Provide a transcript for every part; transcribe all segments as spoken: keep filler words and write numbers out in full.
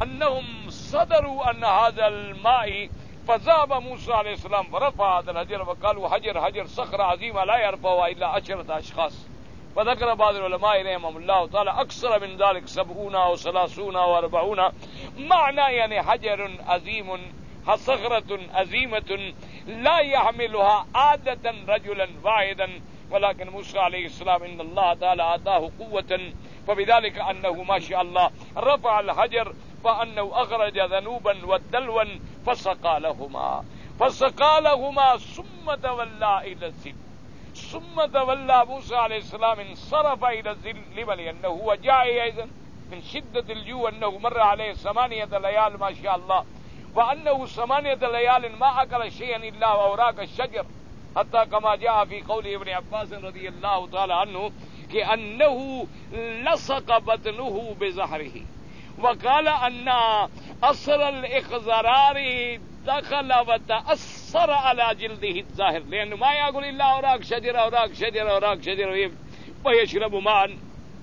أنهم صدروا أن هذا الماء فذهب موسى عليه السلام ورفع هذا الحجر وقالوا حجر حجر صخرة عظيمة لا يرفعها إلا عشرة أشخاص. وذكر بعض العلماء رحمهم الله تعالى أكثر من ذلك سبعون أو ثلاثون أو أربعون معنى يعني حجر عظيم صخرة عظيمة لا يحملها عادة رجلا واحدا، ولكن موسى عليه السلام إن الله تعالى آتاه قوة فبذلك أنه ما شاء الله رفع الحجر فأنه أخرج ذنوبا والدلوا فسقى لهما فسقى لهما ثم تولى إلى الظل ثم تولى موسى عليه السلام انصرف إلى الظل ولأنه هو جائع أيضا من شدة الجوع أنه مر عليه ثمانية ليال ما شاء الله، وأنه ثمانية ليال ما أكل شيئا إلا أوراق الشجر، حتى كما جاء في قول ابن عباس رضي الله تعالى عنه كأنه لصق بطنه بزهره، وقال أن أثر الإخضرار دخل وتأثر على جلده الظاهر، لأنه ما يقول إلا أوراق شجر أوراق شجر أوراق شجر ويشرب معا.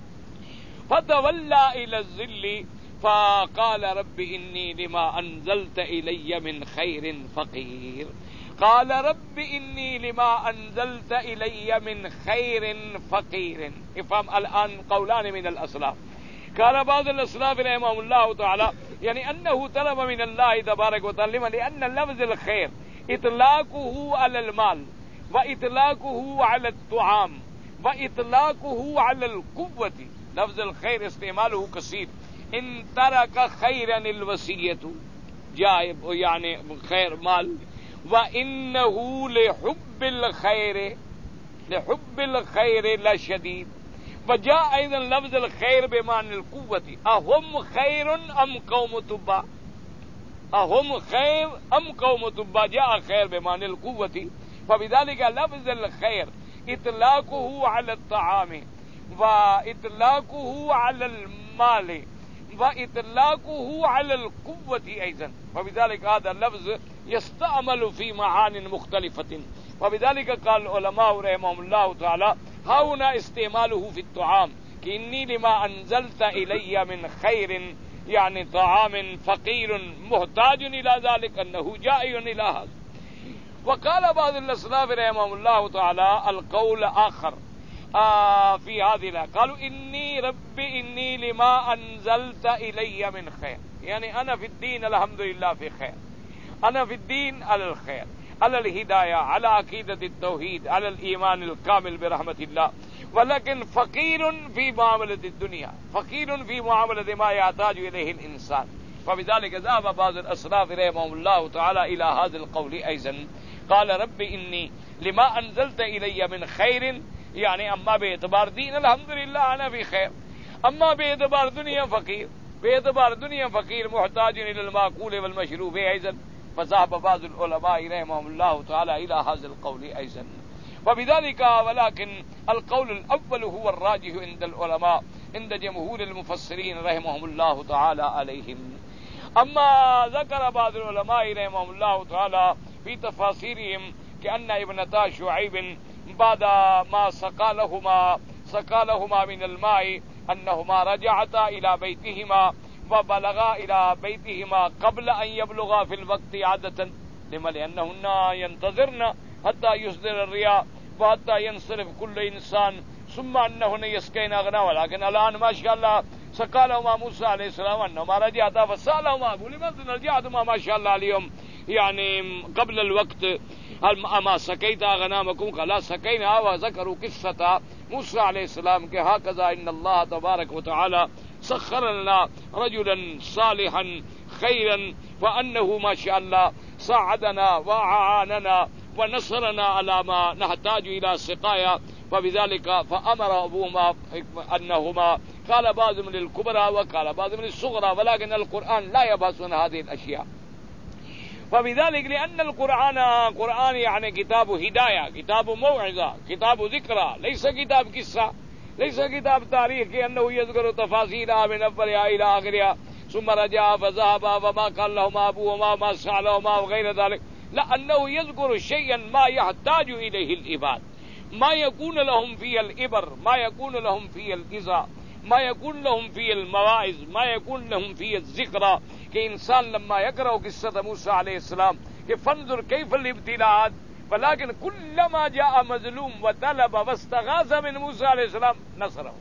فتولى إلى الظل فقال رب إني لما أنزلت إلي من خير فقير. قال رب إني لما أنزلت إلي من خير فقير. افهم الآن قولان من الأسلاف. قال بعض الأسلاف رحمهم الله تعالى يعني أنه طلب من الله تبارك وتعالى لأن لفظ الخير إطلاقه على المال وإطلاقه على الطعام وإطلاقه على القوة. لفظ الخير استعماله كثير. إن ترك خيرا الوصية جائب يعني خير مال، وإنه لحب الخير لحب الخير لشديد. وجاء أيضا لفظ الخير بمعنى القوة. أهم خير أم قوم تبع؟ أهم خير أم قوم تبع؟ جاء خير بمعنى القوة. فبذلك لفظ الخير إطلاقه على الطعام وإطلاقه على المال وإطلاقه على القوة أيضا، وبذلك هذا اللفظ يستعمل في معان مختلفة. وبذلك قال العلماء رحمهم الله تعالى هنا استعماله في الطعام كإني لما أنزلت إلي من خير يعني طعام فقير محتاج إلى ذلك أنه جائع إلى هذا. وقال بعض الأسلاف رحمهم الله تعالى القول آخر آه في هذه الآية، قالوا إني رب إني لما أنزلت إلي من خير، يعني أنا في الدين الحمد لله في خير، أنا في الدين على الخير، على الهداية، على عقيدة التوحيد، على الإيمان الكامل برحمة الله، ولكن فقير في معاملة الدنيا، فقير في معاملة ما يحتاج إليه الإنسان. فبذلك ذهب بعض الأسلاف رحمهم الله تعالى إلى هذا القول أيضا، قال رب إني لما أنزلت إلي من خير، يعني أما باعتبار دين الحمد لله أنا في خير، أما باعتبار دنيا فقير، باعتبار دنيا فقير محتاج إلى المأكول والمشروب أيضا. فذهب بعض العلماء رحمهم الله تعالى إلى هذا القول أيضا. وبذلك ولكن القول الأول هو الراجح عند العلماء عند جمهور المفسرين رحمهم الله تعالى عليهم. أما ذكر بعض العلماء رحمهم الله تعالى في تفاسيرهم كأن ابنتا شعيب بعد ما سقى لهما سقى لهما من الماء أنهما رجعتا إلى بيتهما وبلغا إلى بيتهما قبل أن يبلغا في الوقت عادة، لما لأنهن ينتظرن حتى يصدر الرياء وحتى ينصرف كل إنسان ثم أنهن يسقين أغنى. ولكن الآن ما شاء الله سقى لهما موسى عليه السلام أنهما رجعتا فسألهما لماذا رجعتما ما شاء الله اليوم يعني قبل الوقت، هل أما سقيت أغنامكم؟ قال سقينا. وذكروا قصة موسى عليه السلام کہ هكذا إن الله تبارك وتعالى سخر لنا رجلا صالحا خيرا وأنه ما شاء الله ساعدنا وأعاننا ونصرنا على ما نحتاج إلى سقايا. وبذلك فأمر أبوهما أنهما قال بعضهم للكبرى وقال بعضهم للصغرى، ولكن القرآن لا يبحث عن هذه الأشياء. وبذلك لأن القرآن قرآن يعني كتاب هداية، كتاب موعظة، كتاب ذكرى، ليس كتاب قصة، ليس كتاب تاريخ أنه يذكر تفاصيلها من أولها إلى آخرها ثم رجع فذهب وما قال لهما أبوهما ما سألهما وغير ذلك، لأنه يذكر شيئا ما يحتاج إليه العباد، ما يكون لهم فيه الإبر، ما يكون لهم فيه الإذى، ما يكون لهم في المواعظ ما يكون لهم في الذکر کہ انسان لما يقرأ قصة موسى عليه السلام کہ فانظر كيف الابتلاءات ولكن كلما جاء مظلوم وطلب واستغاث من موسى عليه السلام نصره.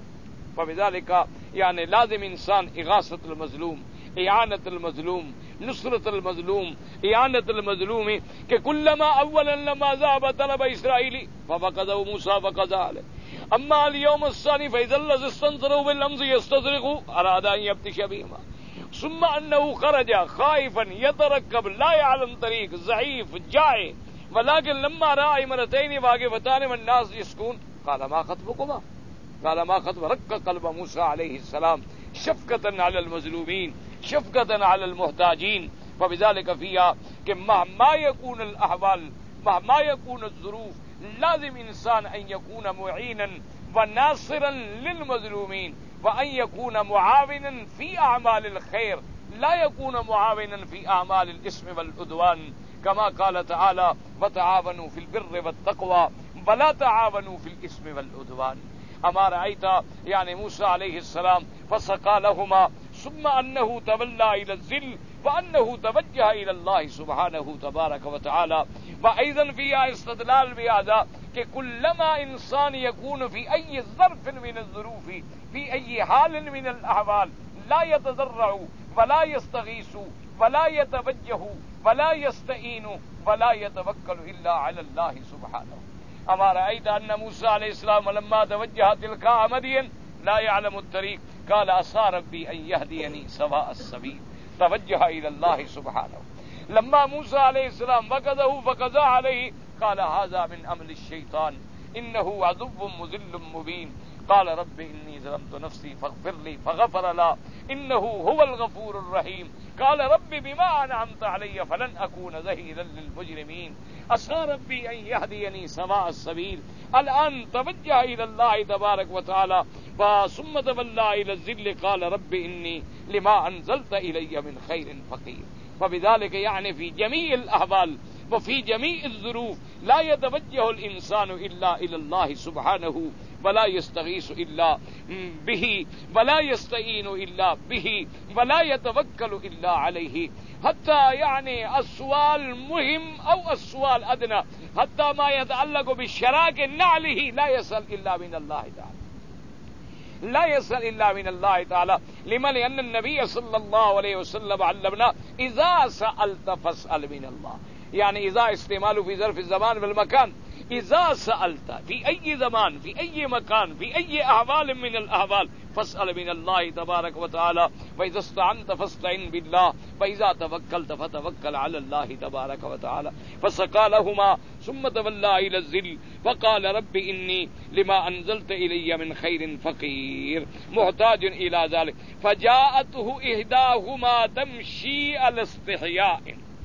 فبذلك يعني لازم انسان اغاثة المظلوم، اعانة المظلوم، نصرة المظلوم، اعانة المظلوم کہ كلما اولا لما ذهب طلب اسرائيلي ففقده موسى فقضى عليه. اما اليوم الثاني فاذا الذي استنصره بالامس يستصرخ اراد ان يبطش بهما ثم انه خرج خائفا يترقب لا يعلم طريق ضعيف جائع ولكن لما راى امرتين واقفتان والناس يسكون قال ما خطبكما قال ما خطب رق قلب موسى عليه السلام شفقة على المظلومين شفقة على المحتاجين. وبذلك فيها کہ مهما يكون الاحوال مهما يكون الظروف لازم انسان ان يكون معينا وناصرا للمظلومين وان يكون معاونا في اعمال الخير لا يكون معاونا في اعمال الاثم والعدوان كما قال تعالى وتعاونوا في البر والتقوى ولا تعاونوا في الاثم والعدوان. اما رأيت يعني موسى عليه السلام فسقى لهما ثم انه تولى الى الذل وانه توجه الى الله سبحانه تبارك وتعالى. وايضا فيها استدلال بهذا کہ كلما انسان يكون في اي ظرف من الظروف في اي حال من الاحوال لا يتضرع ولا يستغيث ولا يتوجه ولا يستعين ولا يتوكل الا على الله سبحانه. اما رأيت ان موسى عليه السلام لما توجه تلقاء مدين لا يعلم الطريق قال عسى ربي ان يهديني سواء السبيل توجه الى الله سبحانه. لما موسى عليه السلام وقذه فقضى عليه قال هذا من امر الشيطان انه عدو مضل مبين قال رب اني ظلمت نفسي فاغفر لي فغفر له انه هو الغفور الرحيم قال رب بما انعمت علي فلن اكون ظهيرا للمجرمين عسى ربي ان يهديني سواء السبيل. الان توجه الى الله تبارك وتعالى ثم تولى الى الذل قال رب اني لما انزلت الي من خير فقير. فبذلك يعني في جميع الاحوال وفي جميع الظروف لا يتوجه الانسان الا الى الله سبحانه ولا يستغيث الا به ولا يستعين الا به ولا يتوكل الا عليه. حتى يعني السؤال مهم او السؤال ادنى حتى ما يتعلق بالشراك نعله لا يسأل الا من الله تعالى لا يسأل الا من الله تعالى. لما لان النبي صلى الله عليه وسلم علمنا اذا سألت فاسأل من الله يعني اذا استعمال في ظرف الزمان والمكان. اذا سألت في اي زمان في اي مكان في اي احوال من الاحوال فاسأل من الله تبارك وتعالى واذا استعنت فاستعن بالله واذا توكلت فتوكل على الله تبارك وتعالى. فسقى لهما ثم تولى الى الذل وقال رب اني لما انزلت الي من خير فقير محتاج الى ذلك. فجاءته احداهما تمشي على استحياء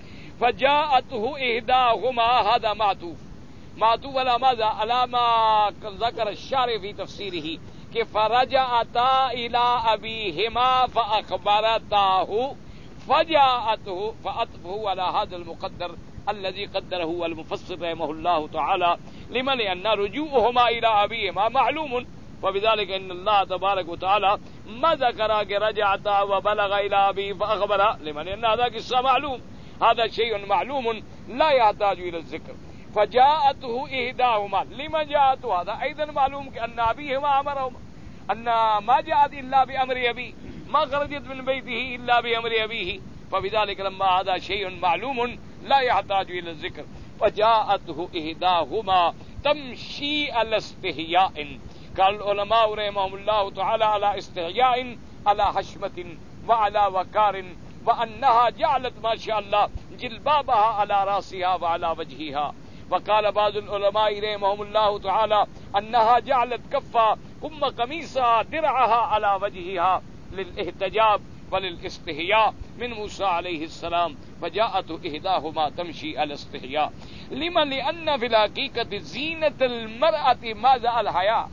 فجاءته احداهما هذا معطوف معطوف على ماذا على ما ذكر الشارح في تفسيره کہ فرجعتا الى ابيهما فاخبرتاه فجاءته فاطفه على هذا المقدر الذي قدره المفسر رحمه الله تعالى لما لان رجوعهما الى ابيهما معلوم. وبذلك ان الله تبارك وتعالى ما ذكر کہ رجعتا وبلغ الى ابيه فاخبره لما لان هذا قصه معلوم هذا شيء معلوم لا يحتاج الى الذكر. فجاءته احداهما لما جاءته هذا ايضا معلوم ان ابيهما امرهما ان ما جاءت الا بامر ابيه ما خرجت من بيته الا بامر ابيه. فبذلك لما هذا شيء معلوم لا يحتاج الى الذكر. فجاءته احداهما تمشي على استحياء. قال العلماء رحمهم الله تعالى على استحياء على حشمة وعلى وقار وانها جعلت ما شاء الله جلبابها على راسها وعلى وجهها. وقال بعض العلماء رحمهم الله تعالى انها جعلت كفا ام قميصها درعها على وجهها للاحتجاب وللاستحياء من موسى عليه السلام. فجاءت احداهما تمشي على استحياء لما لان في الحقيقة زينة المرأة ماذا الحياء.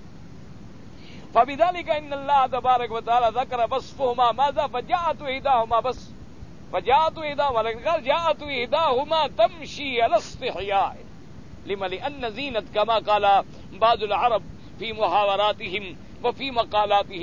فبذلك ان الله تبارك وتعالى ذكر وصفهما ماذا فجاءت احداهما بس فجاءت احداهما ولكن قال جاءت احداهما تمشي على استحياء لما لان زينة كما قال بعض العرب في محاوراتهم وفي مقالاتهم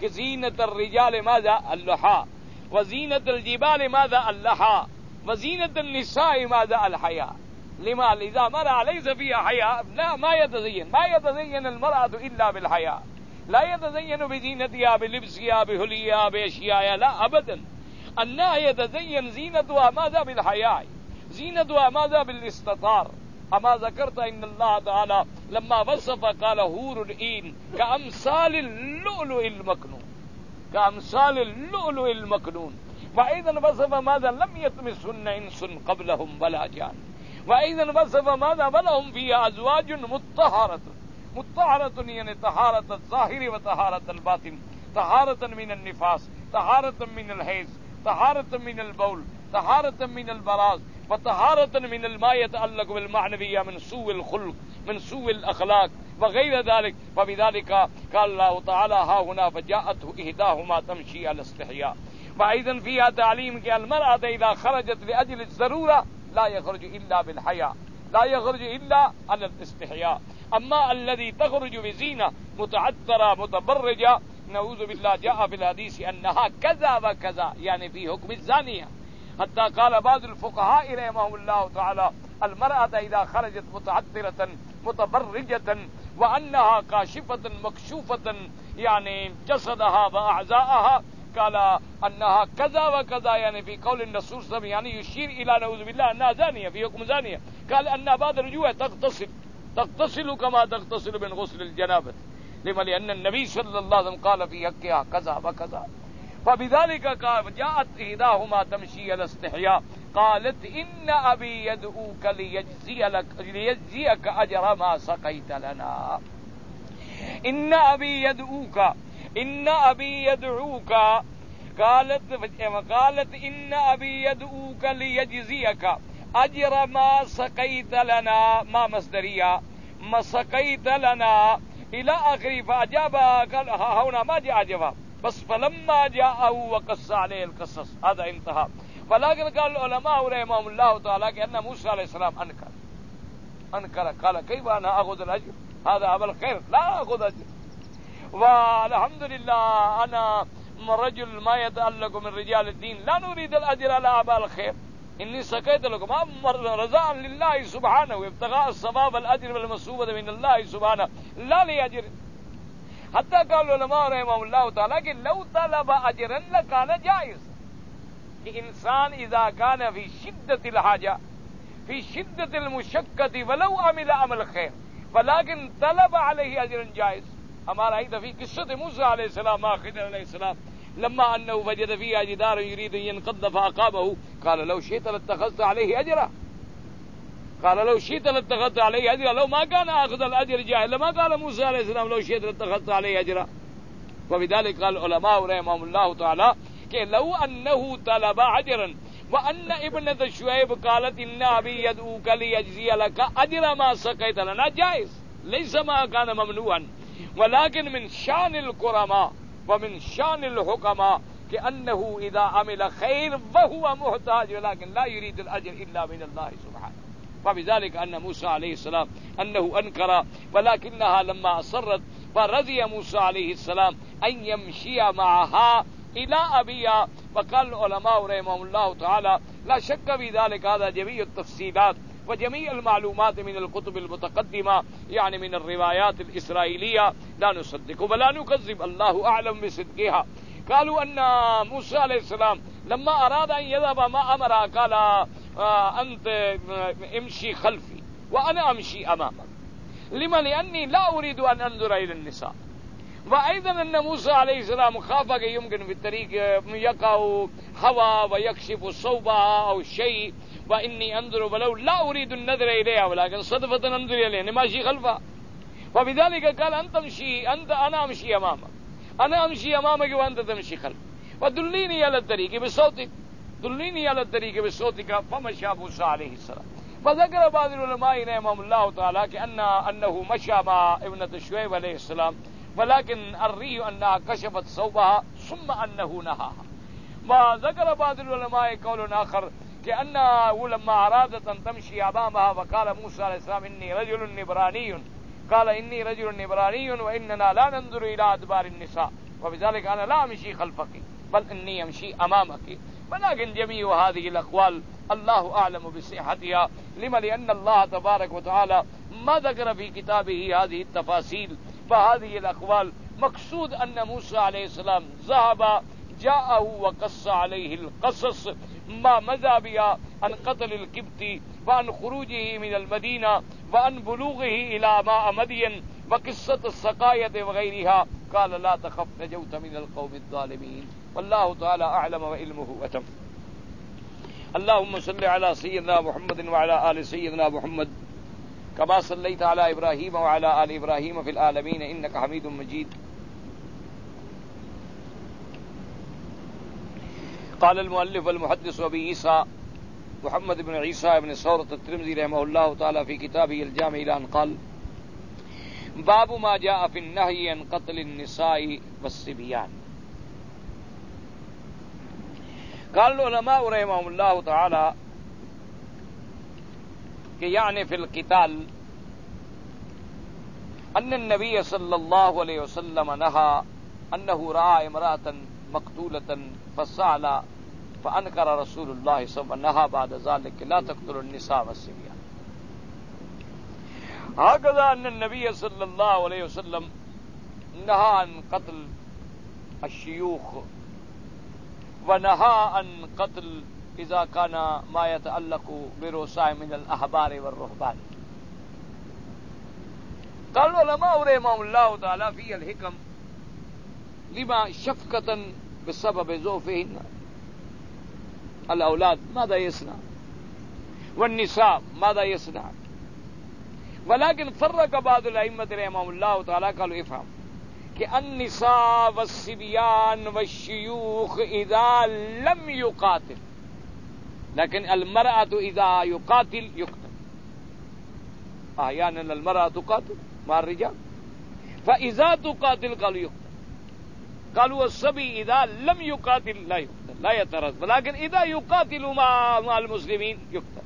کہ زینت الرجال ماذا اللحى وزینت الجبال ماذا اللحى وزینت النساء ماذا الحياء لما اذا مرأة ليس فيها حياء لا ما يتزين ما يتزين المرأة الا بالحياء لا يتزين بزينتها بلبسها بحليها باشيائها لا ابدا انها يتزين زينتها ماذا بالحياء زينتها ماذا بالاستطار. اما ذكرت ان الله تعالى لما وصف قال حور العين كامثال اللؤلؤ المكنون كامثال اللؤلؤ المكنون وايضا وصف ماذا لم يطمثهن انس قبلهم ولا جان وايضا وصف ماذا ولهم فيها ازواج مطهرة مطهرة يعني طهارة الظاهر وطهارة الباطن طهارة من النفاس طهارة من الحيض طهارة من البول طهارة من البراز وطهارة من الماء يتعلق بالمعنوية من سوء الخلق من سوء الأخلاق وغير ذلك. وبذلك قال الله تعالى ها هنا فجاءته إحداهما تمشي على استحياء. وأيضا فيها تعليم کہ المرأة إذا خرجت لأجل الضرورة لا يخرج إلا بالحياء لا يخرج إلا على الاستحياء. أما الذي تخرج بزينة متعطرة متبرجة نعوذ بالله جاء في الحديث أنها كذا وكذا يعني في حكم الزانية. حتى قال بعض الفقهاء رحمهم الله تعالى المرأة إذا خرجت متعطرة متبرجة وأنها كاشفة مكشوفة يعني جسدها وأعضاءها قال أنها كذا وكذا يعني في قول الرسول صلى الله عليه وسلم يعني يشير إلى نعوذ بالله أنها زانية في حكم زانية. قال أن بعد رجوع تغتسل تغتسل كما تغتسل من غسل الجنابة لما لأن النبي صلى الله عليه وسلم قال في حقها كذا وكذا. فبذلك قال جاءت إحداهما تمشي على استحياء قالت إن أبي يدعوك ليجزي لك ليجزيك أجر ما سقيت لنا إن أبي يدعوك إن أبي يدعوك قالت قالت إن أبي يدعوك ليجزيك أجر ما سقيت لنا ما مصدرية ما سقيت لنا إلى آخره. فأجاب قال هنا ما جاء جواب بس فلما جاءه وقص عليه القصص هذا انتهى. ولكن قال العلماء رحمهم الله تعالى كأن موسى عليه السلام أنكر أنكر قال كيف أنا أخذ الأجر هذا عمل خير لا أخذ أجر. والحمد لله أنا رجل ما يتعلق من رجال الدين لا نريد الأجر على أعمال الخير إني سقيت لكم رضاء لله سبحانه وابتغاء الثواب والأجر والمثوبة من الله سبحانه لا لأجر. حتى قال العلماء رحمهم الله تعالى کہ لو طلب اجرا لكان جائز کہ انسان اذا كان في شدة الحاجة في شدة المشقة ولو عمل عمل خير ولكن طلب عليه اجرا جائز. ہمارا ایک دفعہ قصة موسى عليه السلام مع خضر عليه السلام لما انه وجد فيها جدارا يريد ان ينقض فاقامه قال لو شئت لاتخذت عليه اجرا قال لو شئت لاتخذت عليه اجرا لو ما كان اخذ الاجر جاهل لما قال موسى عليه السلام لو شئت لاتخذت عليه اجرا. وبذلك قال العلماء رحمهم الله تعالى کہ لو انه طلب اجرا وان ابنة شعيب قالت ان ابي يدعوك ليجزي لك اجر ما سقيت لنا جائز ليس ما كان ممنوعا. ولكن من شان الكرماء ومن شان الحكماء كأنه إذا عمل خير وهو محتاج ولكن لا يريد الأجر إلا من الله سبحانه. وبذلك أن موسى عليه السلام أنه أنكر ولكنها لما أصرت فرضي موسى عليه السلام أن يمشي معها إلى أبيها. وقال العلماء رحمهم الله تعالى لا شك في ذلك هذا جميع التفصيلات وجميع المعلومات من الكتب المتقدمة يعني من الروايات الإسرائيلية لا نصدق ولا نكذب الله أعلم بصدقها. قالوا أن موسى عليه السلام لما أراد أن يذهب ما أمر قال أنت امشي خلفي وأنا أمشي أمامك لما لأني لا أريد أن أنظر إلى النساء. وأيضا أن موسى عليه السلام خاف يمكن في الطريق يقع هوى ويكشف صوبها أو شيء وإني أنظر ولو لا أريد النظر إليها ولكن صدفة أنظر إليها ماشي خلفها. وبذلك قال أنت امشي أنت أنا أمشي أمامك أنا أمشي أمامك وأنت تمشي خلف ودليني على الطريق بصوتك دليني على الطريق بصوتك. فمشى موسى عليه السلام. فذكر بعض العلماء رحمهم الله تعالى كأن أنه مشى مع ابنة شعيب عليه السلام ولكن الري أنها كشفت صوبها ثم أنه نهاها. وذكر بعض العلماء قول آخر كأنه لما أرادت أن تمشي أمامها وقال موسى عليه السلام إني رجل نبراني قال إني رجل نبراني وإننا لا ننظر إلى أدبار النساء وبذلك أنا لا أمشي خلفك بل إني أمشي أمامك. ولكن جميع هذه الأقوال الله أعلم بصحتها. لما؟ لأن الله تبارك وتعالى ما ذكر في كتابه هذه التفاصيل. فهذه الأقوال مقصود أن موسى عليه السلام ذهب جاءه وقص عليه القصص ما مضى بها عن قتل القبطي وعن خروجه من المدينة وعن بلوغه إلى ماء مدين وقصة السقاية وغيرها. قال لا تخف نجوت من القوم الظالمين. والله تعالى أعلم وعلمه أتم. اللهم صل على سيدنا محمد وعلى آل سيدنا محمد كما صليت على إبراهيم وعلى آل إبراهيم في العالمين إنك حميد مجيد. قال المؤلف والمحدث أبي عيسى محمد بن عيسى بن ثورة الترمذي رحمه الله تعالى في كتابه الجامع إلى أن قال باب ما جاء في النهي عن قتل النساء والصبيان. قال العلماء رحمهم الله تعالى کہ يعني في القتال أن النبي صلى الله عليه وسلم نهى أنه رأى امرأة مقتولة فسأل فأنكر رسول الله صلى الله عليه وسلم نهى بعد ذلك لا تقتلوا النساء والصبيان. هكذا أن النبي صلى الله عليه وسلم نهى عن قتل الشيوخ ونهى عن قتل إذا كان ما يتعلق برؤساء من الأحبار والرهبان. قال العلماء رحمهم الله تعالى في الحكم لما شفقة بسبب ضعفهن الأولاد ماذا يصنع والنساء ماذا يصنع. ولكن فرق بعض الأئمة رحمهم الله تعالى قالوا افهم کہ النساء والصبيان والشيوخ إذا لم يقاتل لكن المرأة إذا يقاتل يقتل. أحيانا المرأة تقاتل مع الرجال فإذا تقاتل قالوا يقتل. قالوا الصبي إذا لم يقاتل لا يقتل لا يترد ولكن إذا يقاتل مع مع المسلمين يقتل.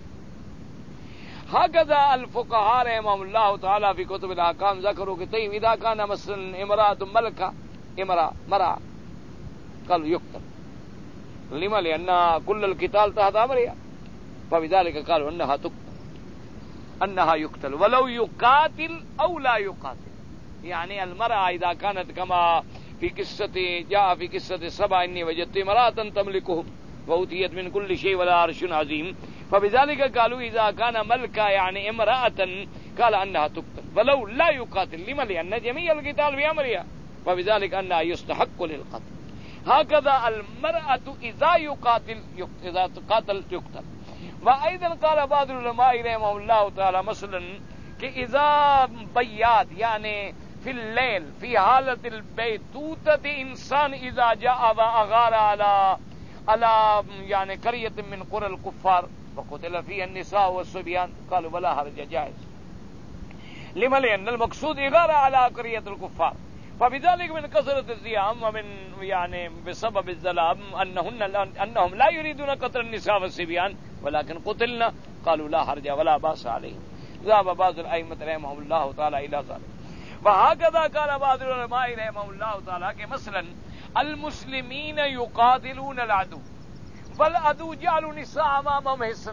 هكذا الفقهاء رحمهم الله تعالى في كتب الأحكام ذكروا کہ طيب إذا كان مثلا امرأة ملكة امرأة مرأة قالوا يقتل. لما؟ لأن كل القتال تحت أمرها فبذلك قالوا أنها تقتل أنها يقتل ولو يقاتل أو لا يقاتل. يعني المرأة إذا كانت كما في قصة جاء في قصة سبع إني وجدت امرأة تملكهم وأوتيت من كل شيء ولا عرش عظيم. فبذلك قالوا إذا كان ملكا يعني امرأة قال أنها تقتل ولو لا يقاتل. لما؟ لأن جميع القتال بأمرها فبذلك أنها يستحق للقتل. هكذا المرأة إذا يقاتل إذا تقاتل يقتل. وأيضا قال بعض العلماء رحمه الله تعالى مثلا کہ إذا بيات يعني في الليل في حالة البيتوتة إنسان إذا جاء وأغار على على يعني قرية من قرى الكفار وقتل فيها النساء والصبيان قالوا ولا حرج جائز. لما؟ لأن المقصود إغارة على قرية الكفار فبذلك من كثرة الزيام ومن يعني بسبب الظلام أنهن أنهم لا يريدون قتل النساء والصبيان ولكن قتلنا قالوا لا حرج ولا باس عليهم. ذهب بعض الأئمة رحمهم الله تعالى إلى ذلك. وهكذا قال بعض العلماء رحمهم الله تعالى کہ مثلا المسلمين يقاتلون العدو والعدو جعلوا نساء أمامهم حصن.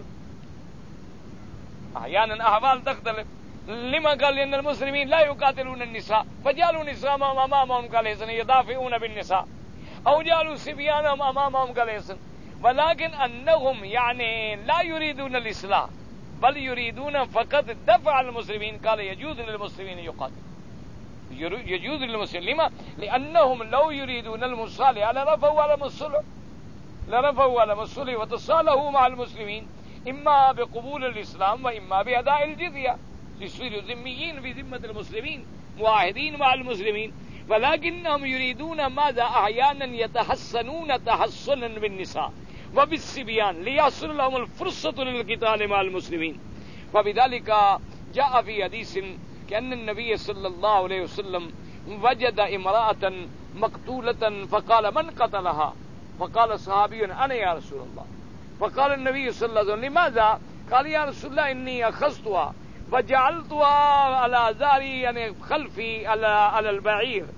أحيانا أحوال تختلف. لما؟ قال لأن المسلمين لا يقاتلون النساء فجعلوا نساء أمامهم كالحصن يدافعون بالنساء أو جعلوا صبيانهم أمامهم كالحصن. ولكن أنهم يعني لا يريدون الإصلاح بل يريدون فقط دفع المسلمين. قال يجوز للمسلمين يقاتل يجوز للمسلمين. لما؟ لأنهم لو يريدون المصالحة لرفعوا على الصلح لرفعوا على الصلح وتصالحوا مع المسلمين إما بقبول الإسلام وإما بأداء الجزية يصيروا ذميين في ذمة المسلمين معاهدين مع المسلمين. ولكنهم يريدون ماذا؟ أحيانا يتحسنون تحسنا بالنساء وبالصبيان ليحصل لهم الفرصة للقتال مع المسلمين. وبذلك جاء في حديث كأن النبي صلى الله عليه وسلم وجد امرأة مقتولة فقال من قتلها؟ فقال صحابي أنا يا رسول الله. فقال النبي صلى الله عليه وسلم لماذا؟ قال يا رسول الله إني أخذتها وجعلتها على زاري يعني خلفي على على البعير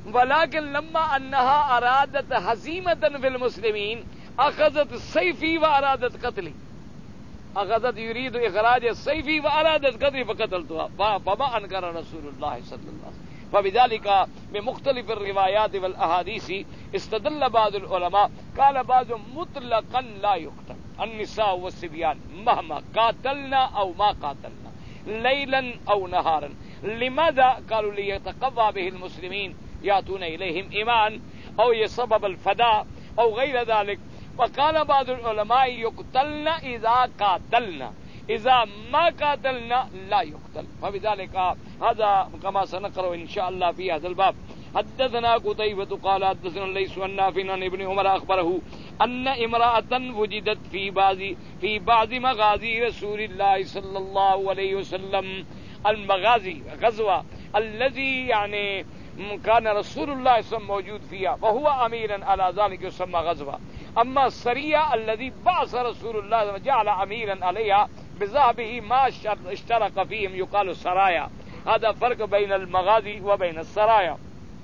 ولكن لما انها ارادت هزيمة في المسلمين اخذت سيفي وارادت قتلي، اخذت يريد اخراج السيف وارادت قتلي فقتلتها فما انكر رسول الله صلى الله عليه وسلم. فبذلك بمختلف الروايات والاحاديث استدل بعض العلماء قال بعض مطلقا لا يقتل النساء والصبيان مهما قاتلنا او ما قاتلنا ليلا او نهارا. لماذا؟ قالوا ليتقوى به المسلمين ياتون اليهم ايمان او يسبب الفداء او غير ذلك. وقال بعض العلماء يقتلن اذا قاتلنا، اذا ما قاتلنا لا يقتل. فبذلك هذا كما سنقرأ ان شاء الله في هذا الباب. حدثنا قتيبة قال حدثنا الليث عن نافع عن ابن عمر اخبره ان امرأة وجدت في بعض في بعض مغازي رسول الله صلى الله عليه وسلم. المغازي غزوة الذي يعني كان رسول الله صلى الله عليه وسلم موجود فيها وهو اميرا على ذلك يسمى غزوة. اما السرية الذي بعث رسول الله جعل اميرا عليها بذهبه ما اشترك فيهم يقال سرايا. هذا فرق بين المغازي وبين السرايا.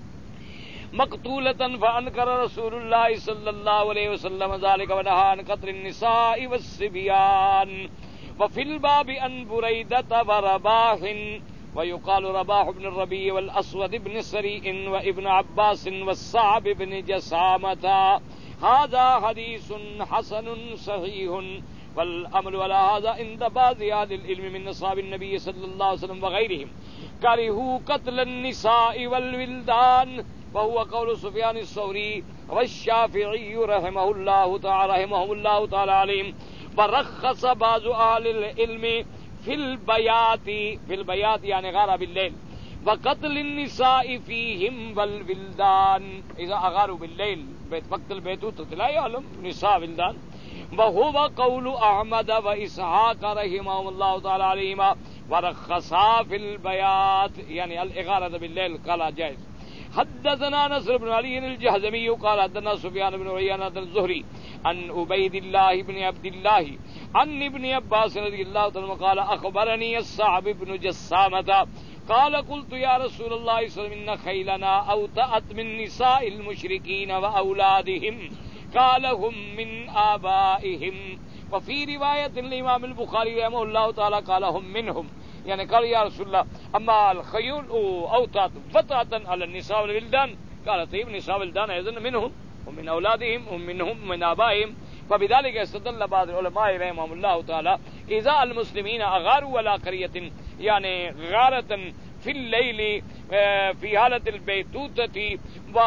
مقتولة فأنكر رسول الله صلى الله عليه وسلم ذلك ونهى عن قتل النساء والصبيان. وفي الباب عن بريدة ورباح ويقال رباح بن الربيع والأسود بن سريء وابن عباس والصعب بن جسامة. هذا حديث حسن صحيح والأمر على هذا عند بعض أهل العلم من أصحاب النبي صلى الله عليه وسلم وغيرهم كرهوا قتل النساء والولدان، وهو قول سفيان الثوري والشافعي رحمه الله تعالى رحمه الله تعالى عليهم. ورخص بعض أهل العلم في البيات في البيات يعني غارة بالليل وقتل النساء فيهم والولدان إذا أغاروا بالليل وقت البيتوتة لا يعلم نساء ولدان. وهو قول أحمد وإسحاق رحمهم الله تعالى عليهما ورخصا في البيات يعني الإغارة بالليل قال جائز. حدثنا نصر بن علي الجهزمي قال حدثنا سفيان بن عيينة الزهري عن عبيد الله بن عبد الله عن ابن عباس رضي الله عنه قال أخبرني الصعب بن جسامة قال قلت يا رسول الله صلى الله عليه وسلم إن خيلنا أوطأت من نساء المشركين وأولادهم قال هم من آبائهم. وفي رواية الإمام البخاري رحمه الله تعالى قال هم منهم، يعني قال يا رسول الله أما الخيول أوطأت فتاة على النساء والولدان قال طيب نساء والولدان أيضا منهم ومن أولادهم ومنهم من آبائهم. فبذلك استدل بعض العلماء رحمهم الله تعالى إذا المسلمين أغاروا على قرية يعني غارة في الليل في حالة البيتوتة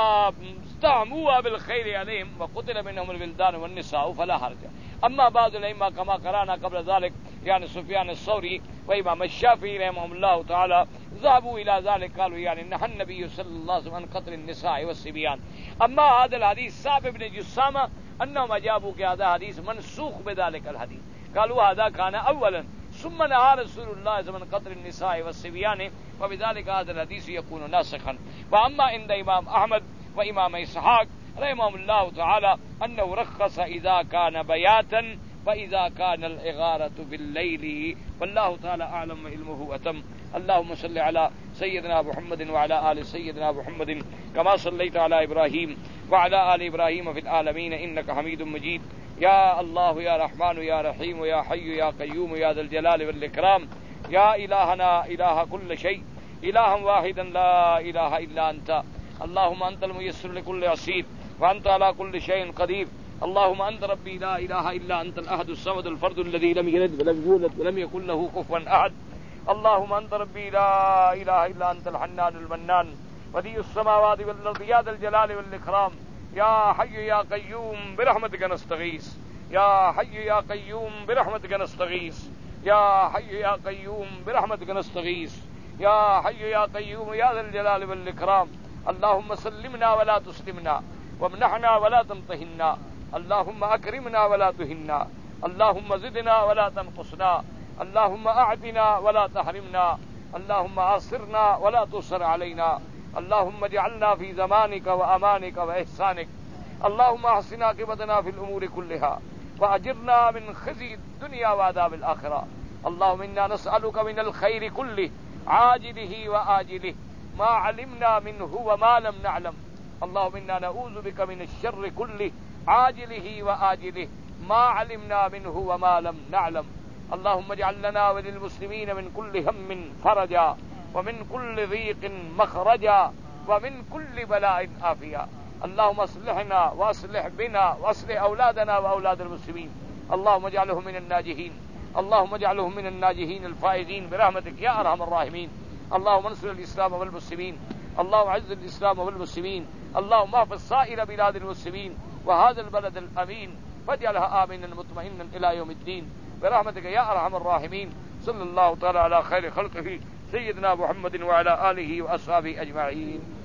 واستعموها بالخير عليهم وقتل منهم الولدان والنساء فلا حرج. أما بعض الأئمة كما قرأنا قبل ذلك يعني سفيان الثوري وإمام الشافعي رحمهم الله تعالى ذهبوا إلى ذلك قالوا يعني نهى النبي صلى الله عليه وسلم عن قتل النساء والصبيان. أما هذا الحديث صعب بن جسامة أنهم أجابوا کہ هذا حديث منسوخ بذلك الحديث قالوا هذا كان أولا ثم نهى رسول الله صلى الله عليه وسلم عن قتل النساء والصبيان وبذلك هذا الحديث يكون ناسخا. وأما عند إمام أحمد وإمام إسحاق رحمهم الله تعالى أنه رخص إذا كان بياتا فإذا كان الإغارة بالليل والله تعالى أعلم وعلمه أتم. اللهم صل على سيدنا محمد وعلى آل سيدنا محمد كما صليت على إبراهيم وعلى آل إبراهيم في العالمين إنك حميد مجيد. يا الله يا رحمن يا رحيم يا حي يا قيوم يا ذا الجلال والإكرام يا إلهنا إله كل شيء إلها واحدا لا إله إلا أنت. اللهم أنت الميسر لكل عسير وأنت على كل شيء قدير. اللهم أنت ربي لا إله إلا أنت الأحد الصمد الفرد الذي لم يلد ولم يولد ولم يكن له كفوا أحد. اللهم أنت ربي لا إله إلا أنت الحنان المنان ودي السماوات والأرض يا ذا الجلال والإكرام يا حي يا قيوم برحمتك نستغيث يا حي يا قيوم برحمتك نستغيث يا حي يا قيوم برحمتك نستغيث يا حي يا قيوم يا ذا الجلال والإكرام. اللهم سلمنا ولا تسلمنا وامنحنا ولا تمتهنا. اللهم أكرمنا ولا تهنا. اللهم زدنا ولا تنقصنا. اللهم أعطنا ولا تحرمنا. اللهم آصرنا ولا تؤصر علينا. اللهم اجعلنا في زمانك وأمانك وإحسانك. اللهم أحسن عاقبتنا في الأمور كلها وأجرنا من خزي الدنيا وعذاب الآخرة. اللهم إنا نسألك من الخير كله عاجله وآجله ما علمنا منه وما لم نعلم اللهم إنا نعوذ بك من الشر كله عاجله وآجله ما علمنا منه وما لم نعلم اللهم اجعل لنا وللمسلمين من كل هم فرجا ومن كل ضيق مخرجا ومن كل بلاء عافيا اللهم اصلحنا واصلح بنا واصلح أولادنا وأولاد المسلمين اللهم اجعلهم من الناجحين اللهم اجعلهم من الناجحين الفائزين برحمتك يا أرحم الراحمين اللهم انصر الإسلام والمسلمين اللهم اعز الإسلام والمسلمين اللهم احفظ سائر بلاد المسلمين وهذا البلد الأمين واجعلها آمنا مطمئنا إلى يوم الدين برحمتك يا أرحم الراحمين صلى الله تعالى على خير خلقه سيدنا محمد وعلى آله وأصحابه أجمعين.